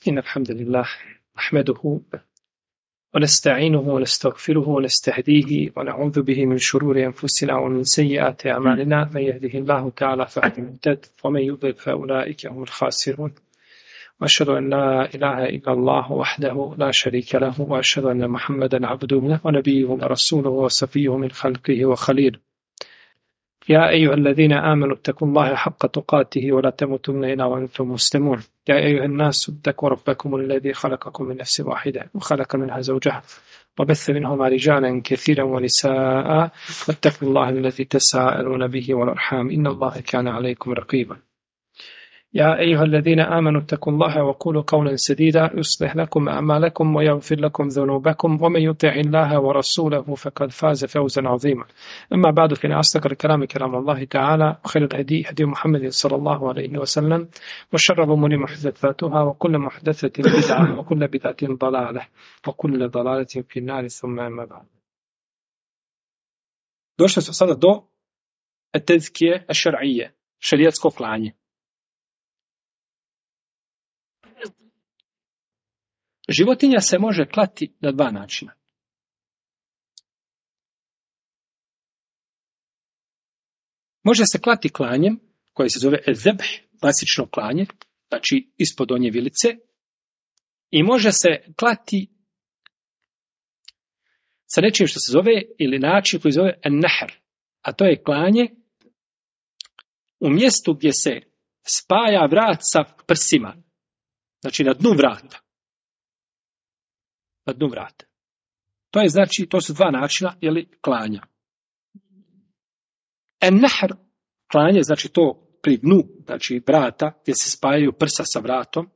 إن الحمد لله نحمده ونستعينه ونستغفره ونستهديه ونعوذ به من شرور أنفسنا ومن سيئات أعمالنا. من يهده الله تعالى فهو المهتد ومن يضلل فأولئك هم الخاسرون. وأشهد أن لا إله إلا الله وحده لا شريك له وأشهد أن محمدا عبده ونبيه ورسوله وصفيه من خلقه وخليله. يا أيها الذين آمنوا اتقوا الله حق تقاته ولا تموتن إلا وأنتم مسلمون. يا أيها الناس اتقوا ربكم الذي خلقكم من نفس واحدة وخلق منها زوجها وبث منهما رجالا كثيرا ونساء واتقوا الله الذي تساءلون به والأرحام إن الله كان عليكم رقيبا. يا أيها الذين آمنوا اتقوا الله وقولوا قولا سديدا يصلح لكم أعمالكم ويغفر لكم ذنوبكم ومن يطع الله ورسوله فقد فاز فوزا عظيما. أما بعد فإن أصدق الكلام كلام الله تعالى وخير الهدي هدي محمد صلى الله عليه وسلم وشر الأمور محدثاتها وكل محدثة بدعة وكل بدعة ضلالة وكل ضلالة في النار ثم أما بعد. Došli smo sada do tezkije šer'ije, šerijatsko klanje. Životinja se može klati na dva načina. Može se klati klanjem, koje se zove zebh, klasično klanje, znači ispod donje vilice, i može se klati sa nečim što se zove, ili način koji se zove an-nahr, a to je klanje u mjestu gdje se spaja vrat sa prsima, znači na dnu vrata. Na dnu vrata. To je znači, to su dva načina klanja. An-nahr, klanje, znači to pri dnu, znači vrata, gdje se spajaju prsa sa vratom.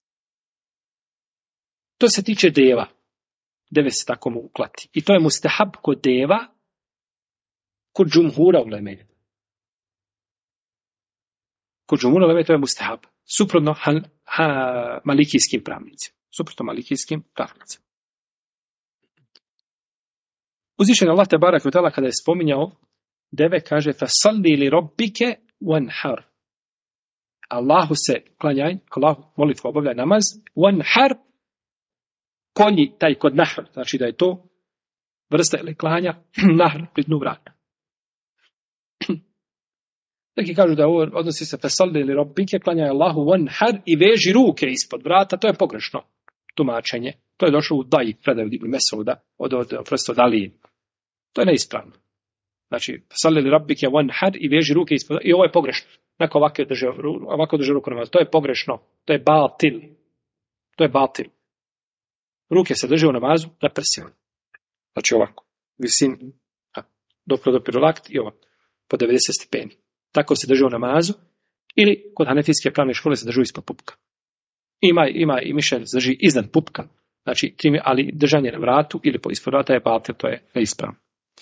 To se tiče deva. Deve se tako mogu klati. I to je mustahab kod deva, kod džumhura uleme. Kod džumhura uleme to je mustahab. Suprotno malikijskim pravnicima. Uzvišen Allah te barak vtala kada je spominjao deve, kaže fasalli li rabbike wanhar. Allahu se klanjaj, Allahu molitvu obavljaj namaz, wanhar, konji taj kod nahr, znači da je to vrsta ili klanja nahr pri dnu vrata. Neki kažu da ovo odnosi se fasalli li rabbike, klanjaj Allahu wanhar i veži ruke ispod vrata, to je pogrešno tumačenje. To je došlo u Daji, predaju Ibn Mesauda, od Alije. To je neispravno. Znači, fasalli li rabbike wanhar i veži ruke ispod, i ovo je pogrešno. Neko ovako drže ruku namaz. To je pogrešno. To je batil. Ruke se drže u namazu na prsima. Znači ovako. Visin, do pirolakt i ovako. Po 90 stepeni. Tako se drže u namazu. Ili kod hanefijske pravne škole se drži ispod pupka. Ima i mišljenje se drži iznad pupka. Znači, ali držanje na vratu ili ispod vrata je batil, to je neispravno.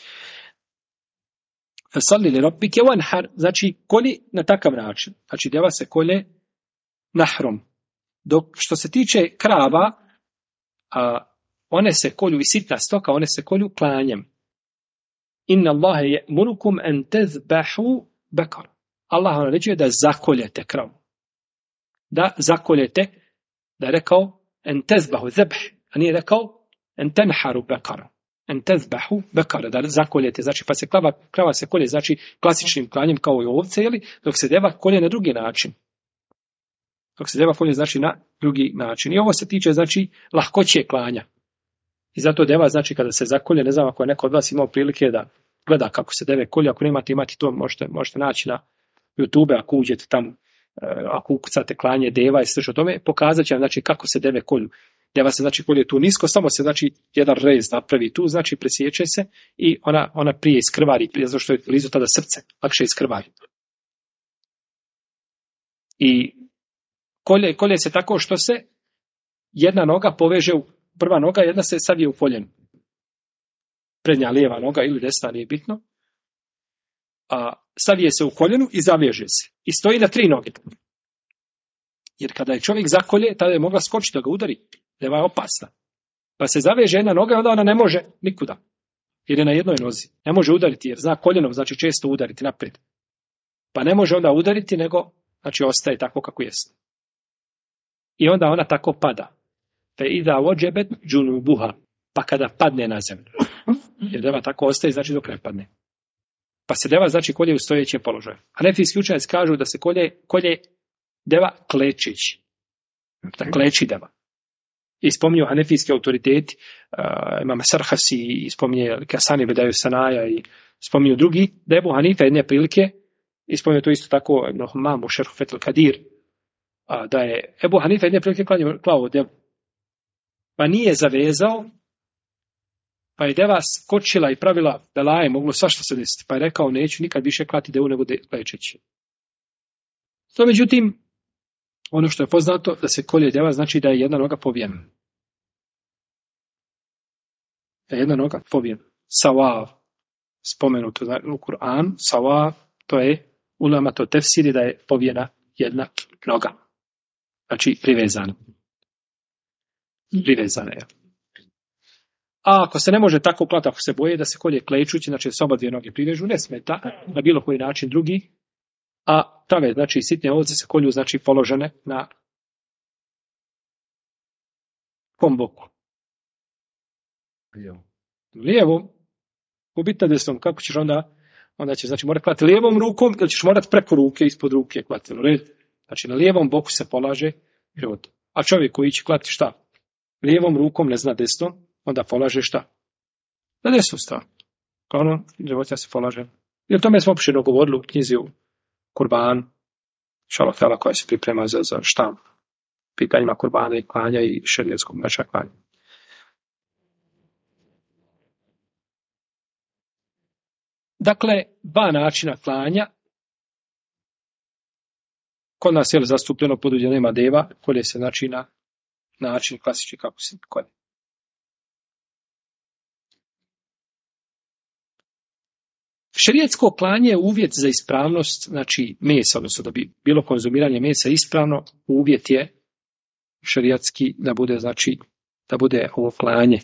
Fasalli li rabbike wanhar, znači kolji na takav način. Znači deva se kolje nahrom. Dok što se tiče krava, one se kolju i sitna stoka, one se kolju klanjem. Inna Allahe ya'murukum an tazbahu bakar. Allah vam naređuje da zakoljete kravu. Da zakoljete, da je rekao en tezbahu zebh, a nije rekao en tenharu bekara. En tezbahu bekara, da zakoljete, znači pa se krava se kolje, znači klasičnim klanjem kao i ovce, dok se deva kolje na drugi način. I ovo se tiče, znači, lahkoće klanja. I zato deva, znači, kada se zakolje, ne znam ako je neko od vas imao prilike da gleda kako se deve kolje, ako nemate imati to, možete naći na YouTube, ako uđete tamo, ako ukucate klanje deva i slično tome, pokazat će vam, znači, kako se deve kolju. Deva se, znači, kolje tu nisko, samo se, znači, jedan rez napravi tu, znači, presječe se i ona prije iskrvari, zato što je blizu tada srce, lakše iskrvari. I kolje se tako što se jedna noga poveže prva noga, jedna se savije u koljenu. Prednja lijeva noga ili desna, nije bitno. Savije se u koljenu i zaveže se. I stoji na 3 noge. Jer kada je čovjek zakolje, tada je mogla skočiti da ga udari. Deva je opasna. Pa se zaveže jedna noga, onda ona ne može nikuda. Jer je na jednoj nozi. Ne može udariti, jer zna koljenom, znači često udariti naprijed. Pa ne može onda udariti, nego, znači, ostaje tako kako jest. I onda ona tako pada. Fe idha vođebet džunubuha. Pa kada padne na zemlju. Jer deva tako ostaje, znači dok ne padne. Pa se deva znači kolje u stojećem položaju. Hanefijski učenjaci kažu da se kolje deva klečeći. Da kleči deva. I spominju hanefijski autoriteti, imam Sarhasi, i spominje Kasani Bedaju Sanaja i spominju drugi, da je Ebu Hanife jedne prilike, i spominju to isto tako Nohmam u Šerhu Fetul Kadir, da je Ebu Hanife jedne prilike klao devu. Pa nije zavezao, pa je deva skočila i pravila belaje, moglo svašta se desiti. Pa je rekao, neću nikad više klati devu nego klečeći. To međutim, ono što je poznato, da se kolje deva, znači da je jedna noga povijena. Da je jedna noga povijena. Sawav, spomenuto u Kur'an, sawav, to je ulama to tefsiri da je povijena jedna noga. Znači, privezana. Privezana je. A ako se ne može tako klati, ako se boje da se kolje klečući, znači s oba dvije noge privežu, ne smeta na bilo koji način drugi, a tave, znači sitne ovce se kolju, znači položene na kom boku? Lijevom. Ubiti na desnom. Kako ćeš onda će, znači, morati klati lijevom rukom, ili ćeš morati preko ruke, ispod ruke klati. Znači, na lijevom boku se polaže život. A čovjek koji će klati šta? Lijevom rukom, ne zna desnom, onda polaže šta? Na desnu stranu. Kao ono, životinja se polaže. I o tome smo opširno govorili u knjizi u Kurban, šalotela koja se priprema za štamp. Pitanjima kurbana i klanja i šerijetskog načina klanja. Dakle, dva načina klanja. Kod nas je zastupljeno područje nema deva, kolje se znači na način klasični kako se kolje. Šerijetsko klanje je uvjet za ispravnost, znači mesa, odnosno da bi bilo konzumiranje mesa ispravno, uvjet je šerijatski da bude, znači, da bude ovo klanje.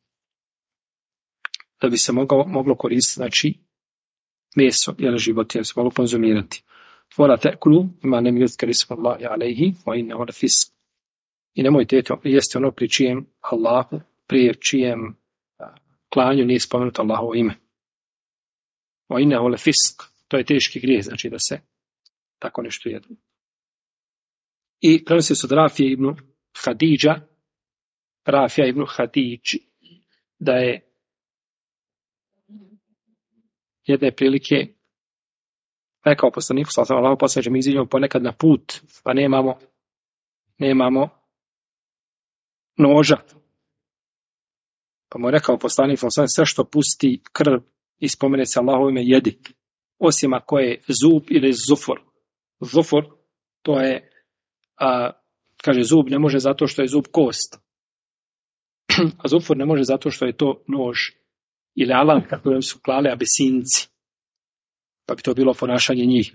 Da bi se moglo koristiti, znači, meso, jer životinje se moglo konzumirati. Vora tekulu, ima nem yuzkar ismallahi alejhi, wa innehu lefisq. I nemojte jesti ono pri čijem Allahu, prije čijem klanju nije spomenuto Allahovo ime. Wa innehu lefisq. To je teški grijeh, znači da se tako nešto jedu. I prenosi se od Rafije ibn Hadidža, Rafija ibn Hadidž, da je jedne prilike rekao poslaniku, sallallahu alejhi ve sellem, mi iziđemo ponekad na put, pa nemamo noža. Pa mu je rekao poslanik, sve što pusti krv i spomene se Allahovo ime jedi, osim ako je zub ili zufor. Zufor, to je, kaže, zub ne može zato što je zub kost, a zufor ne može zato što je to nož ili alan, kako su klali Abesinci, pa bi to bilo ponašanje njih.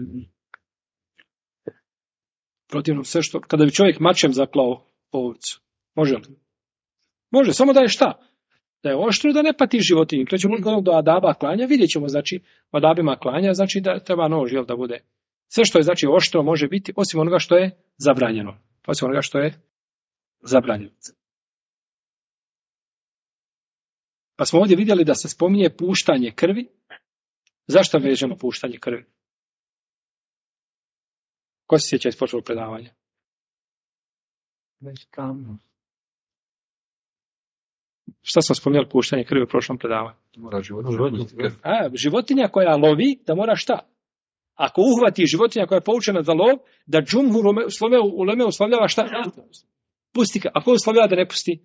Protivno sve što, kada bi čovjek mačem zaklao ovcu, može li? Može, samo da je šta? Da je oštro, da ne pati životinju. Krećemo do adaba klanja, vidjet ćemo, znači, u adabima klanja, znači da treba nož, jel da bude. Sve što je, znači, oštro može biti, osim onoga što je zabranjeno. Osim onoga što je zabranjeno. Pa smo ovdje vidjeli da se spominje puštanje krvi. Zašto vežemo puštanje krvi? Ko se sjeća iz prošlog predavanja? Šta smo spominjali puštanje krvi u prošlom predavanju? Životinja koja lovi, da mora šta? Ako uhvati životinja koja je poučena za lov, da džumhur uleme uslovljava šta? Pusti ga. Ako uslovljava da ne pusti?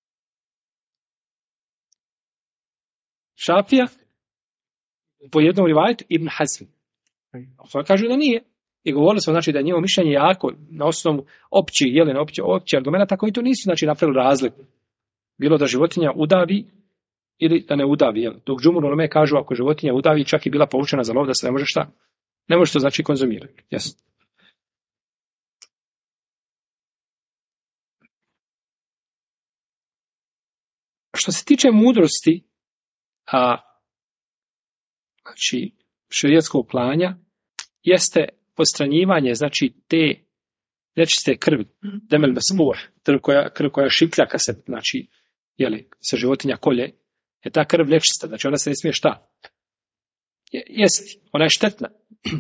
Šafija, po jednom rivajetu, Ibn Hazm. Ovo kažu da nije. I govorili smo, znači, da je njihovo mišljenje jako na osnovu opći argumenta, tako i to nisu, znači, napravili razliku. Bilo da životinja udavi ili da ne udavi. Jel? Dok džumhur uleme kažu, ako životinja udavi, čak i bila poučena za lov, da se ne može šta? Ne može to, znači, konzumirati. Yes. Što se tiče mudrosti, znači, šerijatskog klanja, jeste postranjivanje, znači, te nečiste krvi, demel mesmuh, krv koja šiplja kad se, znači, se životinja kolje, je ta krv nečista, znači ona se ne smije šta? Jesti, ona je štetna.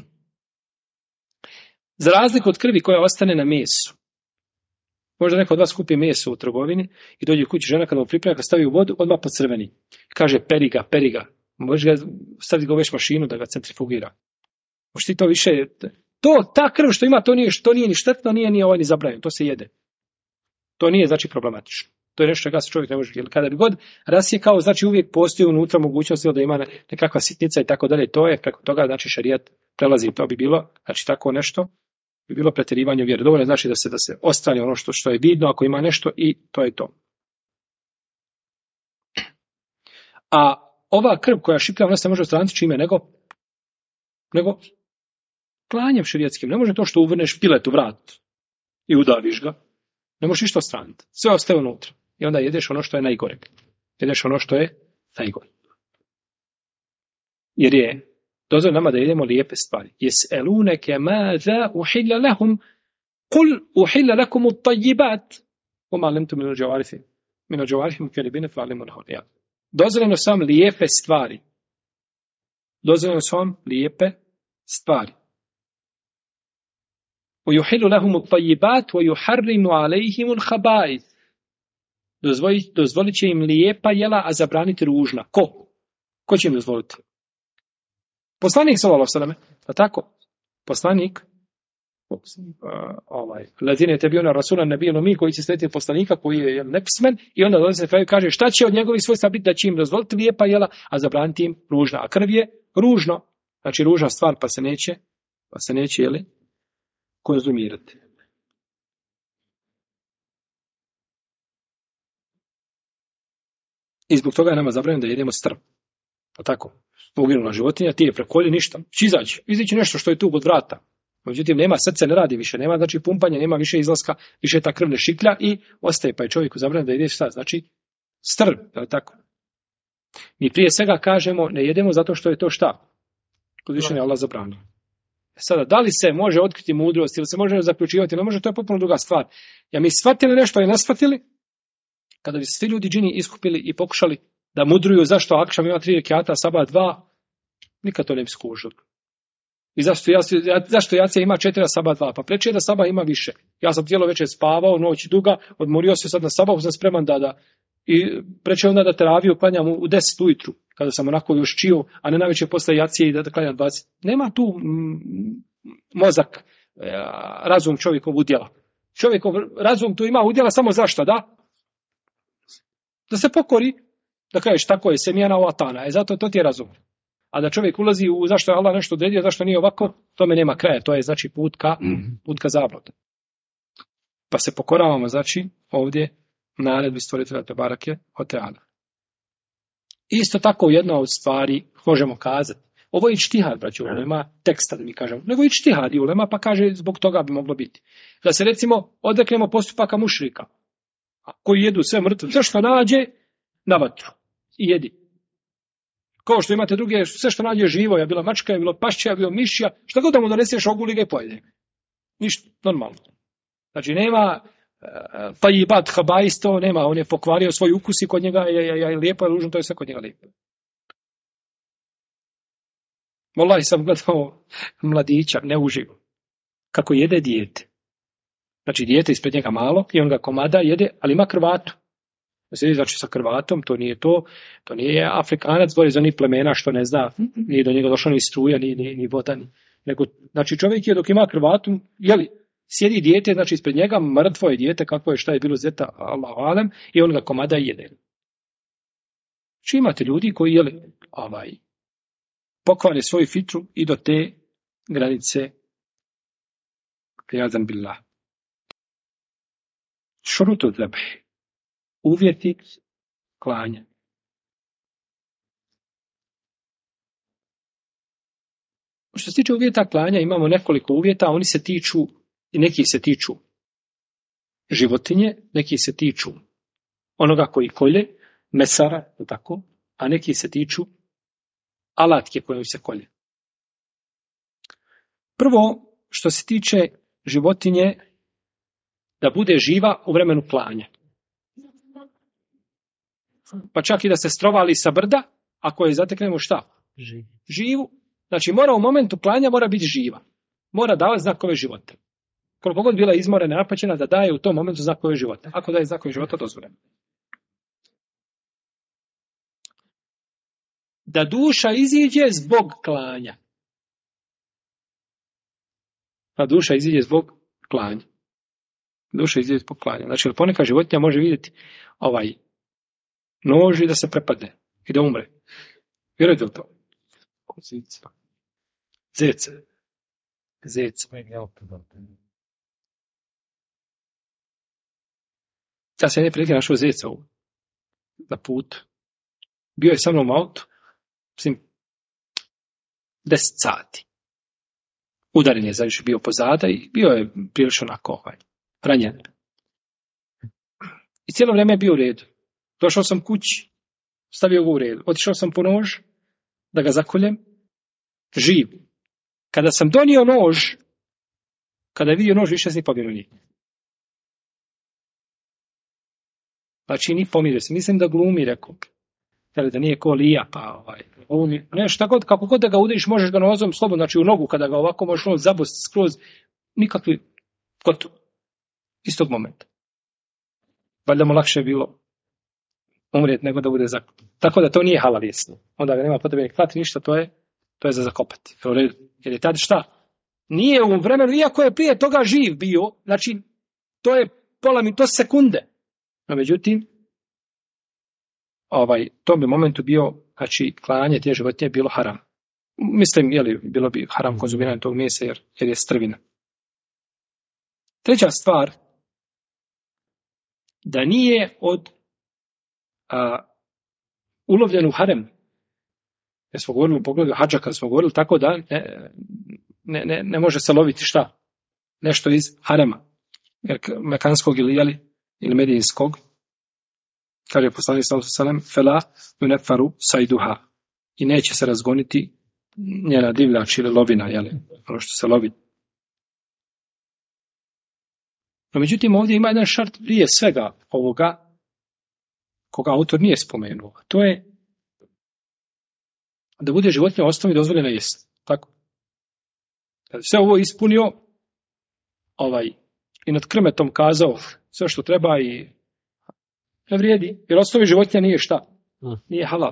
Za razliku od krvi koja ostane na mesu. Možda neko od vas kupi meso u trgovini i dođe kući žena kada mu priprema, kad stavi u vodu, odmah pocrveni. Kaže periga. Možeš ga staviti ga u već mašinu da ga centrifugira. Možeš ti to više... Ta krv što ima, to nije ni štetno, nije ni zabranjeno, to se jede. To nije, znači, problematično. To je nešto čega se čovjek ne može... Kada bi god rasjekao, znači uvijek postoji unutra mogućnost da ima nekakva sitnica i tako dalje. To je, preko toga, znači, šerijat prelazi. To bi bilo, znači, tako nešto, bi bilo pretjerivanje vjere. Dovoljno znači da se ostane ono što je vidno, ako ima nešto, i to je to. A ova krv koja šiplja, ona se može odstraniti čime nego klanjem šerijatskim. Ne može to što uvrneš pilet u vrat i udaviš ga. Ne možeš ništa odstraniti. Sve ostaje unutra. I onda jedeš ono što je najgore. Jer je dozvoljeno nama da jedemo lijepe stvari. Jes'eluneke maza uhilla lahum kul uhilla lakum at-tayyibat wa ma lamtum min al-jawarihi mukarribin fa'alimun hurriya. Dozvoljeno su vam lijepe stvari. وَيُحِلُّ لَهُمُ الطَّيِّبَاتِ وَيُحَرِّمُ عَلَيْهِمُ الْخَبَائِثَ. Dozvolit će im lijepa jela, a zabraniti ružna. Ko će im dozvoliti? Poslanik sallallahu alejhi ve sellem, a tako? Poslanik Ladine tebiona rasula nabijenu mi koji će slijediti poslanika koji je nepismen i onda dolazi na kraju kaže šta će od njegovih svojstva biti da će im dozvoliti lijepa jela, a zabraniti im ružna. A krv je ružno. Znači ružna stvar pa se neće konzumirati. I zbog toga je nama zabranjeno da jedemo strv. Pa tako, uginula životinja, ti je prekolje ništa. Izići nešto što je tu kod vrata. Međutim, nema, srce ne radi više, nema znači pumpanja, nema više izlaska, više ta krv ne šiklja i ostaje, pa je čovjeku zabranjeno da jede šta? Znači, strv, je li tako? Mi prije svega kažemo, ne jedemo zato što je to šta? Uzvišen je Allah zabranio. Sada, da li se može otkriti mudrost ili se može zaključivati, ne može, to je potpuno druga stvar. Ja mi shvatili nešto i ne shvatili, kada bi se svi ljudi džini iskupili i pokušali da mudruju zašto akšam ima 3 rekata, sabah 2, nikad to ne bi skužili. I zašto jacija ima 4, a sabah 2? Pa preče da sabah ima više. Ja sam cijelo večer spavao, noć duga, odmorio se sad na sabahu, sam spreman da i preče onda da teraviju klanjam u 10 ujutru, kada sam onako još čio, a ne najveće posle jacije i da klanjam 20. Nema tu mozak, razum čovjekov udjela. Čovjekov razum tu ima udjela samo zašto, da? Da se pokori, da kažeš tako je, semijana ovatana, zato to ti je razum. A da čovjek ulazi u zašto je Allah nešto odredio, zašto nije ovako, tome nema kraja, to je znači put ka zablude. Pa se pokoravamo, znači, ovdje naredbi stvoritelja Tebarake o Teala. Isto tako jedna od stvari možemo kazati. Ovo je ičtihad, braćo, ulema teksta da mi kažemo. Nego ičtihad i ulema pa kaže zbog toga bi moglo biti. Da se recimo odreknemo postupaka mušrika koji jedu sve mrtvo, sve što nađe na vatru i jedi. Kao što imate druge, sve što nađe živo, je bilo mačka, je bilo pašća, je bilo mišja, što god da mu doneseš oguli ga i pojede. Ništa, normalno. Znači nema tajibat habaisto, nema, on je pokvario svoj ukus i kod njega je lijepo, je ružno, to je sve kod njega lijepo. Wallahi sam gledao mladića, neuživo, kako jede dijete. Znači dijete ispred njega malo i on ga komada jede, ali ima krvatu. Znači sa krvatom, to nije Afrikanac, bori za onih plemena što ne zna, nije do njega došla ni struja, ni voda. Nego, znači čovjek je dok ima krvatu, sjedi dijete, znači ispred njega mrtvo je dijete, kako je, šta je bilo zeta, Allahu alem, i on ga komada i jede. Znači imate ljudi koji pokvare svoju fitru i do te granice prijazan billah. Šurutu zebh. Uvjeti klanja. Što se tiče uvjeta klanja, imamo nekoliko uvjeta, oni se tiču, i neki se tiču životinje, neki se tiču onoga koji kolje, mesara, tako, a neki se tiču alatke kojom se kolje. Prvo, što se tiče životinje, da bude živa u vremenu klanja. Pa čak i da se strovali sa brda, ako je zateknemo šta? Živu. Znači mora u momentu klanja mora biti živa. Mora davati znakove života. Koliko god bila izmorena, napaćena, da daje u tom momentu znakove života. Ako daje znakove života, dozvoljeno. Da duša iziđe zbog klanja. Da duša iziđe zbog klanja. Duša iziđe zbog klanja. Znači, ponekad životinja može vidjeti nož i da se prepadne i da umre. Vjerujete li to? Zeca. Ja sam jedne prilike našao zeca na putu. Bio je sa mnom u autu, 10 sati. Udaren je zaviše bio pozada i bio je prilično onako ranjen. I cijelo vrijeme je bio u redu. Došao sam kući, stavio ga u redu. Otišao sam po nož da ga zakoljem, živ. Kada sam donio nož, kada je vidio nož, više se ni pomirio nije. Znači, ni pomirio se. Mislim da glumi, rekao. Da nije ko lija, pa nešto god, kako god da ga udariš, možeš ga nozom slobodno, znači u nogu, kada ga ovako možeš zabosti skroz, nikakvi, gotovo. Istog momenta. Valjda mu lakše bilo umrijeti nego da bude zakopan. Tako da to nije halal jesno. Onda ga nema potrebe klati ništa, to je za zakopati. Jer je tad šta? Nije u vremenu, iako je prije toga živ bio, znači to je to sekunde. No međutim, tom bi momentu bio, znači klanje te životinje bilo haram. Mislim, bilo bi haram konzumiranje tog mesa jer je strvina. Treća stvar, da nije od ulovljen u harem. Jer smo govorili u pogledu hadža, kada smo govorili tako da ne može se loviti šta? Nešto iz harema. Jer mekanskog ili medijinskog, kaže poslanik sallallahu alejhi ve sellem, fela yunefaru sayduha, i neće se razgoniti njena divljač ili lovina, ono što se lovi. No međutim, ovdje ima jedan šart prije svega ovoga, koga autor nije spomenuo. To je da bude životinja u osnovi dozvoljena jesti. Tako? Kad sve ovo ispunio, i nad krmetom kazao sve što treba i ne vrijedi, jer osnovi životinja nije šta? Nije halal.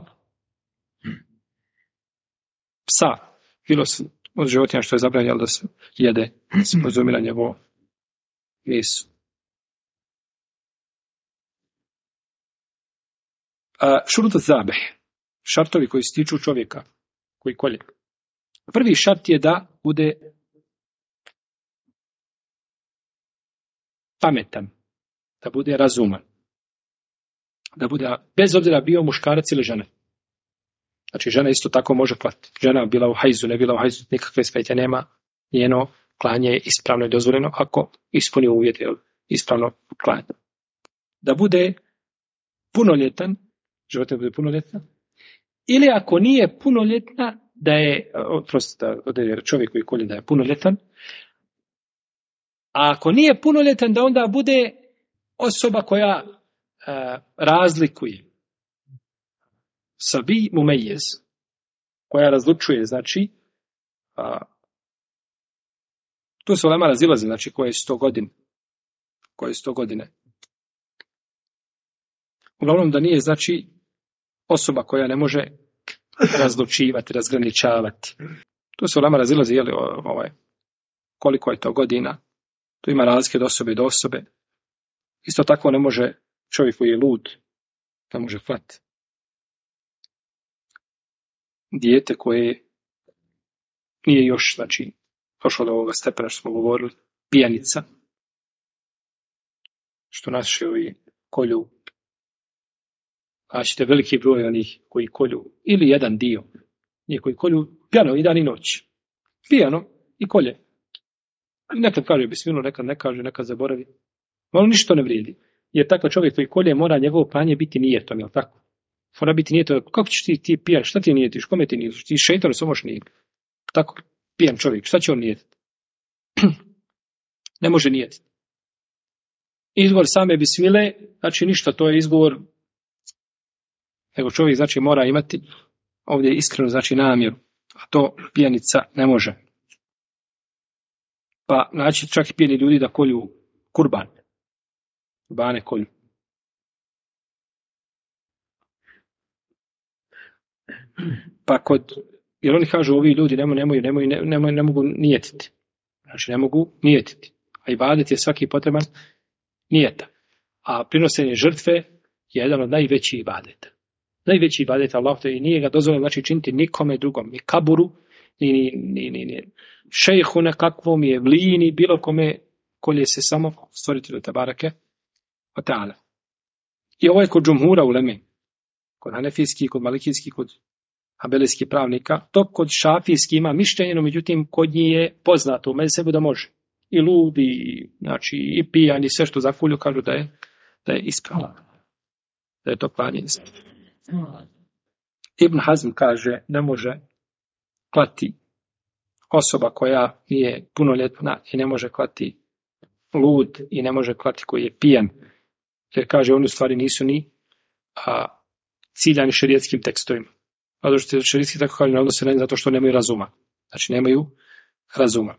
Psa, bilo od životinja što je zabranjeno da se jede, da se konzumira njegovo meso. Šurut zabeh, šartovi koji se tiču čovjeka, koji kolje. Prvi šart je da bude pametan, da bude razuman, da bude, bez obzira bio muškarac ili žena. Znači, žena isto tako može klati. Žena bila u hajzu, ne bila u hajzu, nikakve smetnje nema, njeno klanje je ispravno i dozvoljeno ako ispuni uvjete ispravno klanje. Da bude punoljetan, životinja bude punoljetna, ili ako nije punoljetna, da je, čovjek koji kolje da je punoljetan, a ako nije punoljetan, da onda bude osoba koja razlikuje. Sabi mumejez, koja razlučuje, znači, tu se ulema razilazi, znači, koje je 100 godine. Uglavnom da nije, znači, osoba koja ne može razlučivati, razgraničavati. Tu se ulema razilazi, koliko je to godina. Tu ima razlike od osobe do osobe. Isto tako ne može čovjek koji je lud, ne može klati. Dijete koje nije još, znači, došlo do ovoga stepena što smo govorili, pijanica, što naši kolju, a ćete veliki broj onih koji kolju, ili jedan dio, njih koji kolju pijano i dan i noć. Pijano i kolje. Nekad kaže bismillah, nekad ne kaže, nekad zaboravi. Ali ništa ne vrijedi. Jer takav čovjek koji kolje mora njegovo klanje biti nijetom, jel tako? Mora biti nijetom. Kako ćeš ti pijan? Šta ti nijetiš? Kome ti nijetiš? Ti šeitan samo možeš nijeti. Tako, pijan čovjek. Šta će on nijetiti? Ne može nijetiti. Izgovor same bismile, znači ništa, to je izgovor, nego čovjek znači mora imati ovdje iskreno znači namjeru, a to pijanica ne može. Pa znači čak i pijeni ljudi da kolju kurban, kurbane kolju. Pa jer oni kažu ovi ljudi ne mogu nijetiti. Znači ne mogu nijetiti. A ibadet je svaki potreban nijeta. A prinošenje žrtve je jedan od najvećih ibadeta. Najveći ibadet Allah i nije ga dozvoljeno znači činiti nikome drugom, ni kaburu, ni šejhu nekakvom, je vlini, bilo kome, kolje se samo stvoritelju tebareke o ta'ala. I ovo je kod džumhura uleme, kod hanefijskih, kod malikijskih, kod habelijskih pravnika, to kod šafijskih ima mišljenje, no međutim kod njih je poznato u mezhebu da može. I ludi, znači i pijan i sve što zakulju kažu da je ispravno. Da je to klanjenje. Ibn Hazm kaže ne može klati osoba koja nije punoljetna i ne može klati lud i ne može klati koji je pijan. Jer kaže oni u stvari nisu ni ciljani šerijetskim tekstovima. A što šerijetski tako kaže ne odnose na zato što nemaju razuma. Znači nemaju razuma.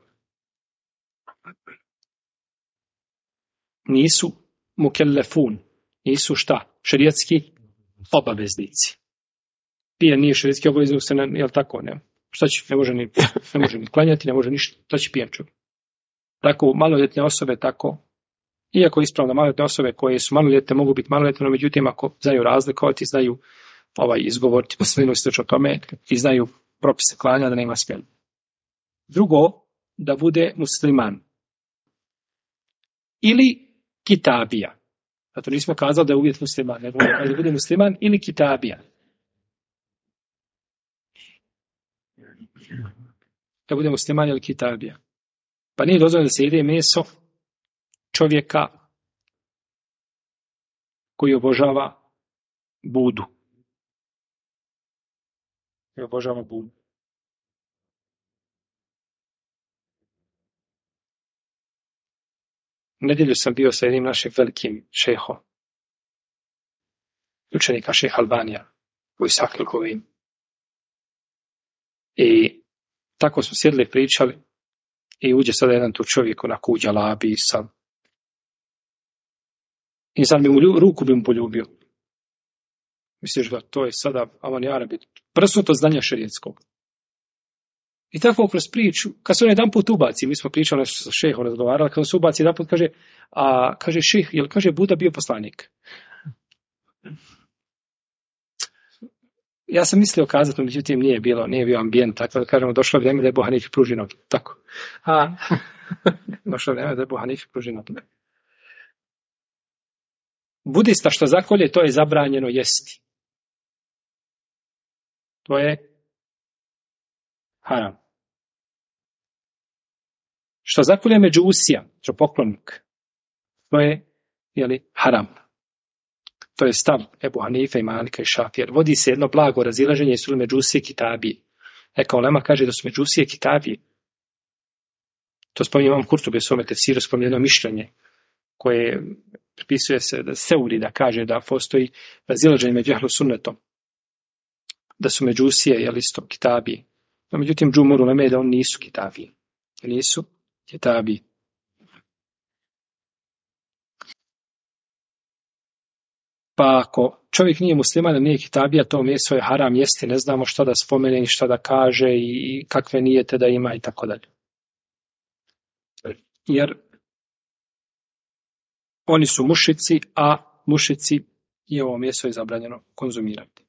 Nisu mukellefun. Nisu šta? Šerijetski obaveznici. Pijan nije šerijetski obaveznik, jel tako? Ne. Šta će? Ne može ni klanjati, ne može ništa. Šta će pijan čovjek? Tako maloljetne osobe, tako, iako ispravno maloljetne osobe koje su maloljetne mogu biti maloljetne, no međutim ako znaju razlikovati, znaju izgovoriti posljedno o tome i znaju propise klanja da nema smjeli. Drugo, da bude musliman. Ili kitabija. Zato nismo kazali da je uvjet musliman, nego da bude musliman ili kitabija. Da bude musliman ili kitabija. Pa nije dozvoljeno da se jede meso čovjeka koji obožava budu. I obožava budu. U nedjelju sam bio sa jednim našim velikim šehom, učenika šeha Albanija, u Isakil Kovin. I tako smo sjedili i pričali i uđe sada jedan tu čovjek onako u džalabi sam. I sad ruku bi mu poljubio. Misliš da to je sada aman jarabi, prsnuto znanja šerijetskog. I tako kroz priču, kad se on jedan put ubaci, mi smo pričali nešto sa šehom, razgovarali, kad se ubaci jedan put kaže šeh, jel kaže Buda bio poslanik? Ja sam mislio kazati, međutim nije bio ambijent, tako da kažemo, došlo vrijeme da je Ebu Hanifi pruži noge. Tako. Došlo vrijeme da je Ebu Hanifi pruži noge. Budista što zakolje, to je zabranjeno jesti. To je haram. Što zakolje međusija, što poklonik, to je haram. To je stav Ebu Hanife i Malika i Šafija. Vodi se jedno blago razilaženje su li međusije kitabije. Neka ulema kaže da su međusije kitabije. To spominje Imam Kurtubi u svome tefsiru, spominje jedno mišljenje koje pripisuje se da Seuri da kaže da postoji razilaženje među ehlu sunnetom. Da su međusije isto kitabije. No, međutim, džumhur uleme je da oni nisu kitabije. Nisu kitabije. Pa ako čovjek nije musliman, nije kitabija, to meso je haram jesti, ne znamo šta da spomene i šta da kaže i kakve nijete da ima i tako dalje. Jer oni su mušici, a mušici i ovo meso je zabranjeno konzumirati.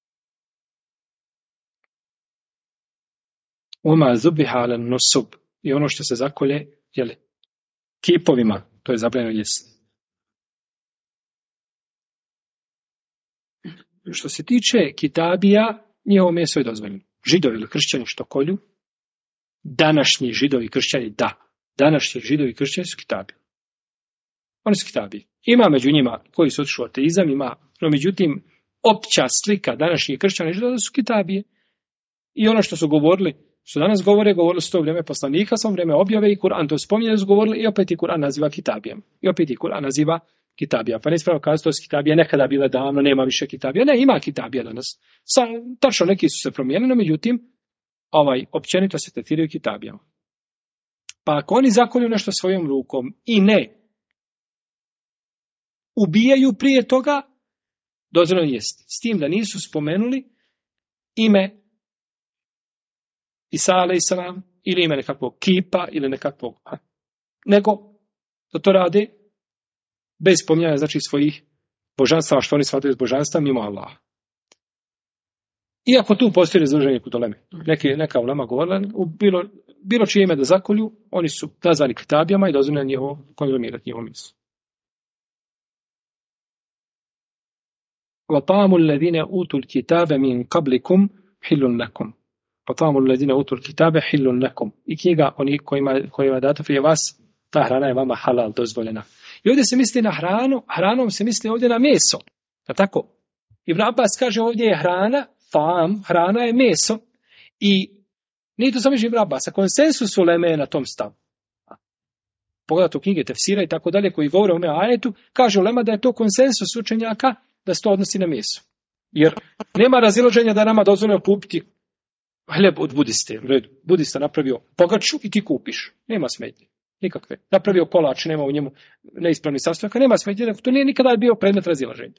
Uma zubiha ala nusub. I ono što se zakolje, kipovima, to je zabranjeno jesti. Što se tiče kitabija, njihovo meso je dozvoljeno. Židovi ili kršćani što kolju, današnji židovi i kršćani, da. Današnji židovi i kršćani su kitabiji. Oni su kitabiji. Ima među njima koji su otišli u ateizam, ima, no međutim, opća slika današnjih kršćana i židova su kitabije. I ono što su govorili Što danas govorili su to vrijeme poslanika, samo vrijeme objave i Kur'an to spominje, su govorili i opet i Kur'an naziva kitabijem. I opet i Kur'an naziva kitabija. Pa ne ispravno kazati to s kitabija, nekada bila davno, nema više kitabija. Ne, ima kitabija danas. Tačno neki su se promijenili, no međutim, općenito se tretiraju kitabijama. Pa ako oni zakolju nešto svojom rukom i ne ubijaju prije toga, dozvoljeno jest. S tim da nisu spomenuli ime Isa alejselam ili ime nekakvog kipa ili nekakvog, nego da to rade bez spominjanja znači svojih božanstava, što oni shvataju s božanstva mimo Allaha. Iako tu postoji razilaženje kod uleme. Neka ulema govorila, bilo čije ime da zakolju, oni su nazvani kitabijama i dozvoljeno njihovo konzumirati njihovo meso. وَطَعَمُ الَّذِينَ أُوتُوا الْكِتَابَ مِنْ قَبْلِكُمْ حِلٌّ لَكُمْ وَطَعَمُ الَّذِينَ أُوتُوا الْكِتَابَ حِلٌّ لَكُمْ. I knjiga onih kojima je data prije vas, ta hrana je vama halal, dozvoljena. I ovdje se misli na hranu, hranom se misli ovdje na meso. Tako? Ibn Abbas kaže ovdje je hrana, hrana je meso. I nije to samo Ibn Abbas, a konsensus uleme je na tom stavu. Pogledajte u knjige tefsira i tako dalje koji govore o ome ajetu, kaže ulema da je to konsensus učenjaka da se to odnosi na meso. Jer nema razilaženja da nama dozvoljeno kupiti hljeb od budiste. U redu, budista napravio pogaču i ti kupiš. Nema smetnje. Nikakve. Napravio kolač, nema u njemu neispravni sastojaka, nema smetnje. To nije nikada bio predmet razilaženja.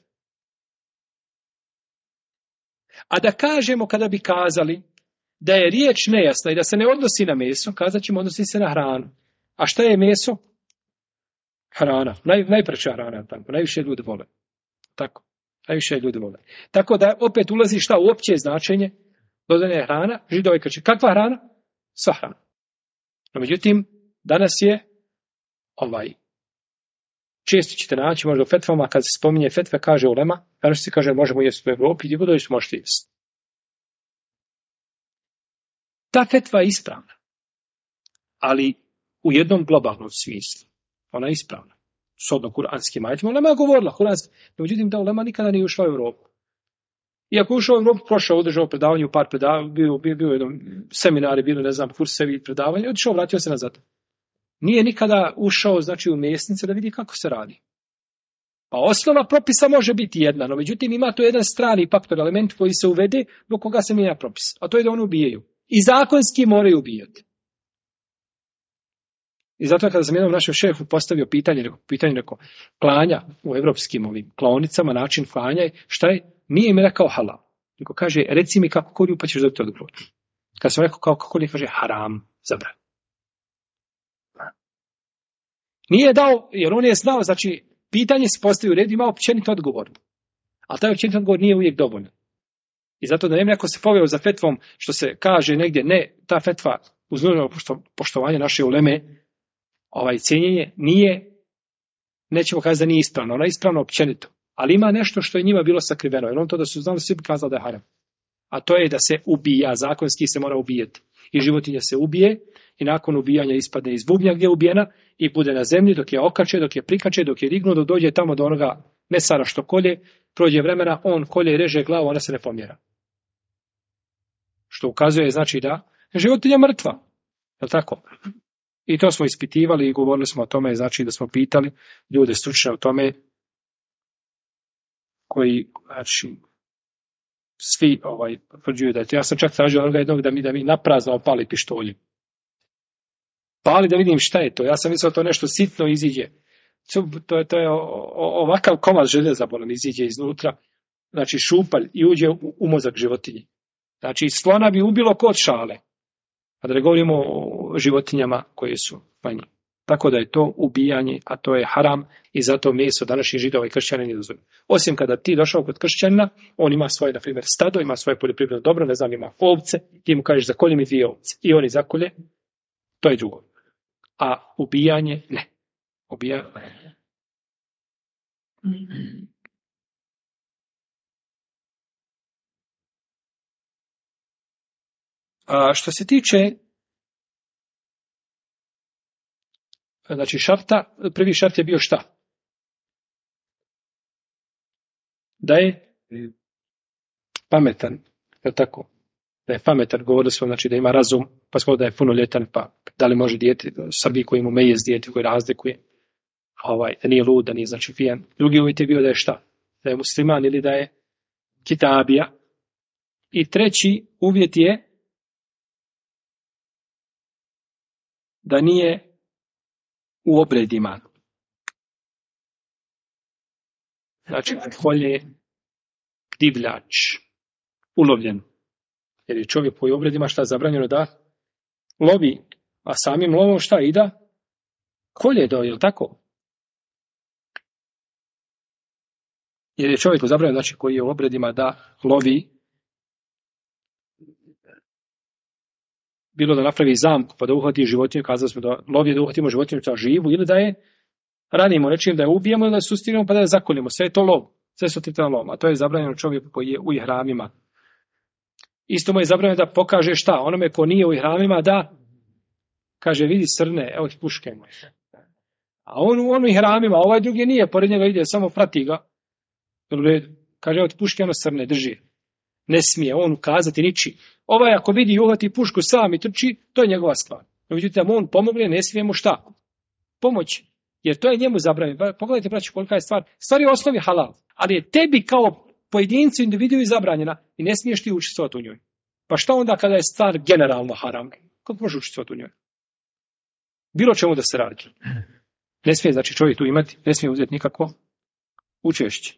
A da kažemo kada bi kazali da je riječ nejasna i da se ne odnosi na meso, kazat ćemo odnosi se na hranu. A šta je meso? Hrana. Najpreća hrana. Tako. Najviše ljudi vole. Tako. Najviše ljudi vole. Tako da opet ulazi šta u opće značenje dozvoljena je hrana. Židovi kaže kakva hrana? Sva hrana. No međutim, danas je često ćete naći možda u fetvama kad se spominje fetve kaže ulema, danas se kaže možemo jesti u Evropi, gdje god možete jesti. Ta fetva je ispravna. Ali u jednom globalnom smislu. Ona je ispravna. Sodno kuranskim ajetima. Ulema je govorila kuranski. No, međutim, da ulema nikada nije ušla u Evropu. Iako je ušao u Evropu, prošao, održao predavanje u par predavanja, bio u jednom seminari, bilo, ne znam, kursevi predavanja, otišao, vratio se nazad. Nije nikada ušao, znači, u mjesnice da vidi kako se radi. Pa osnova propisa može biti jedna, no međutim ima to jedan strani faktor, element koji se uvede do koga se mijenja propis. A to je da oni ubijaju. I zakonski moraju ubijati. I zato kada sam jednom našem šefu postavio pitanje neko klanja u evropskim ovim klaonicama, način klanja, šta je? Nije im rekao halal. Nego kaže, reci mi kako kolju, pa ćeš dobiti odgovor. Kad sam rekao kako kolju, kaže haram, zabran. Nije dao, jer on je znao, znači, pitanje se postavio u redu, ima općenit odgovor. Ali taj općenit odgovor nije uvijek dovoljan. I zato da neko se poveo za fetvom, što se kaže negdje, ne, ta fetva uz nužno poštovanje naše uleme, cijenjenje nije, nećemo kazati da nije ispravno, ona je ispravno općenito. Ali ima nešto što je njima bilo sakriveno, jer on to da su znali, svi bi kazali da je haram. A to je da se ubija, zakonski se mora ubijati. I životinja se ubije i nakon ubijanja ispadne iz bubnja gdje je ubijena i bude na zemlji dok je okače, dok je prikače, dok je rignu, dok dođe tamo do onoga mesara što kolje, prođe vremena, on kolje i reže glavu, ona se ne pomjera. Što ukazuje znači da je životinja mrtva. Je li tako? I to smo ispitivali i govorili smo o tome, znači da smo pitali ljude stručne o tome koji, znači, svi potvrđuju da je to. Ja sam čak tražio onoga jednog da mi naprazno opali pištolje. Pali da vidim šta je to. Ja sam mislio to nešto sitno iziđe. To je ovakav komad željeza bolan iziđe iznutra. Znači šupalj i uđe u mozak životinje. Znači slona bi ubilo kod šale. A da ne govorimo o životinjama koje su manje. Tako da je to ubijanje, a to je haram i zato meso današnjih Židova i kršćana nije dozvoljeno. Osim kada ti došao kod kršćanina, on ima svoje, na primjer, stado, ima svoje poljoprivredno dobro, ne znam, ima ovce, ti mu kažeš zakolji mi 2 ovce. I oni zakolje, to je drugo. A ubijanje, ne. Ubijanje. A što se tiče znači šarta, prvi šart je bio šta? Da je pametan, je tako? da je pametan, govorili smo znači da ima razum, pa smo da je punoljetan, pa da li može dijete, Srbi koji mu mejez dijete koji razlikuje, da nije lud, da nije znači pijan. Drugi uvjet je bio da je šta? Da je musliman ili da je kitabija. I treći uvjet je da nije u obredima. Znači, kolje divljač, ulovljen. Jer je čovjek koji obredima šta zabranjeno da lovi, a samim lovom šta i da kolje do, je li tako? Jer je čovjek zabranjeno, znači koji je u obredima da lovi, bilo da napravi zamku pa da uhvati životinju, kazali smo da lovi da uhvatimo životinju ta živu ili da je ranimo nečim, da je ubijemo ili da je sustinimo pa da je zakoljemo. Sve je to lov, sve su titan lov, a to je zabranjeno čovjeku koji je u ihramima. Isto mu je zabranjeno da pokaže šta, onome ko nije u ihramima da kaže vidi srne, evo ti puške moje. A on u ihramima, ovaj drugi nije, pored njega ide, samo prati ga. Kaže evo ti puške, ono srne, drži. Ne smije on ukazati niči. Ovaj ako vidi i uhvati pušku sam i trči, to je njegova stvar. Međutim, on pomogne, ne smije mu šta? Pomoći. Jer to je njemu zabranjeno. Pogledajte, braći, kolika je stvar. Stvar je u osnovi halal. Ali je tebi kao pojedincu, individu je zabranjena i ne smiješ ti učestvovati u njoj. Pa šta onda kada je stvar generalno haram? Kako može učestvovati u njoj? Bilo čemu da se radi. Ne smije, znači, čovjek tu imati, ne smije uzeti nikako učešće.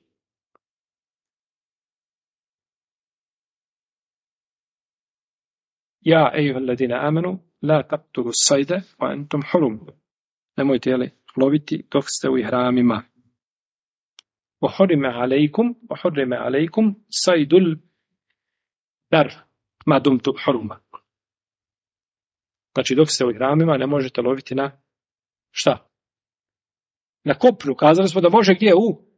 Ja, ejuhalladina amanu, la taqtulu sajde, wa antum hurum. Nemojte, loviti dok ste u ihramima. وحرم عليكم صيد البر ما دمتم حرما. Znači dok ste u ihramima ne možete loviti na šta? Na kopnu. Kazali smo da može gdje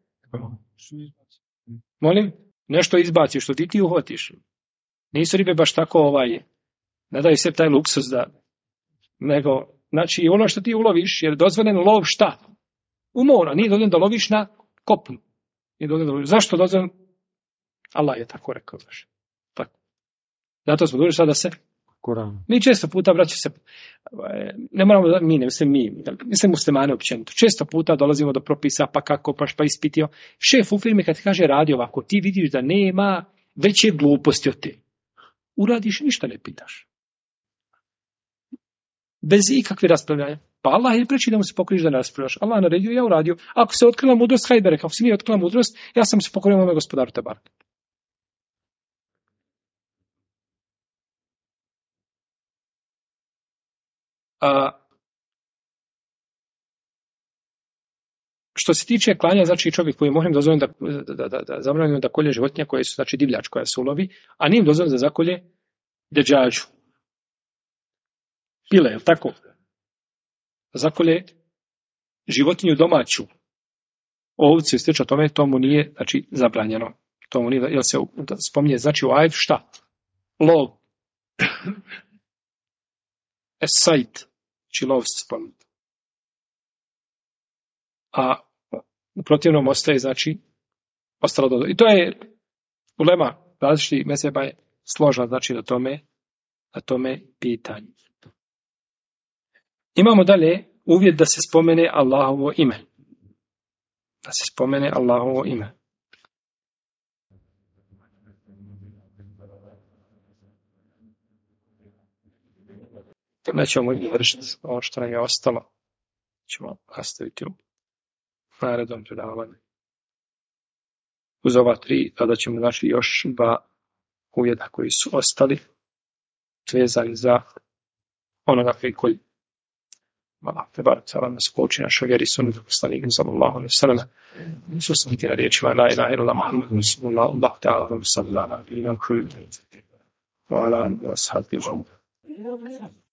molim? Nešto izbaciš što ti uhvatiš. Nisu ribe baš tako ne daju se taj luksus da nego, znači ono što ti uloviš jer dozvoljeno lov šta? U mora, nije dozvoljeno da loviš na kopnu. Zašto dozvoljeno? Allah je tako rekao. Tako. Zato smo dužni sada da se Kur'an. Mi često puta, braći se, ne moramo da mislim muslimani općenito. Često puta dolazimo do propisa, pa kako, pa ispitio. Šef u firmi kad ti kaže radi ovako, ti vidiš da nema veće gluposti od te. Uradiš i ništa ne pitaš. Bez ikakve raspravljanja. Pa Allah je preči da mu se pokoriš da ne raspravljaš. Allah naredio, ja uradio. Ako se otkrila mudrost, hajbere, ako se nije otkrila mudrost, ja sam se pokorio mome gospodaru Tebar. Što se tiče klanja, znači čovjek koji može dozvoljeno da zabranjeno da kolje životinja koje su, znači divljač koja se ulovi, a nije dozvoljeno da zakolje deđađu. Pile, je li tako? Zakolje životinju domaću. Ovcu i slično tome, to mu nije, znači, zabranjeno. To mu nije, jer se spominje, znači u ajetu šta? Lov. Esajt. Znači lov se spominje. A u protivnom ostaje, znači, ostalo do... I to je ulema različitih mezheba je složna, znači, na tome pitanju. Imamo dalje uvjet da se spomene Allahovo ime. Da se spomene Allahovo ime. Nećemo vršiti ono što nam je ostalo. Ćemo nastaviti u narednom predavanju. Uz ova 3, tada ćemo znači još 2 uvjeta koji su ostali vezani za onoga koji Hvala, Tebar, salam nas pouči našoj vjeri sunnetu poslanika sallallahu alejhi ve sellem. Susretni na riječima la ilaha illallah Muhammadun rasulullah, Allahu ta'ala sallallahu alejhi ve sellem. Wa ala alihi wa sahbihi.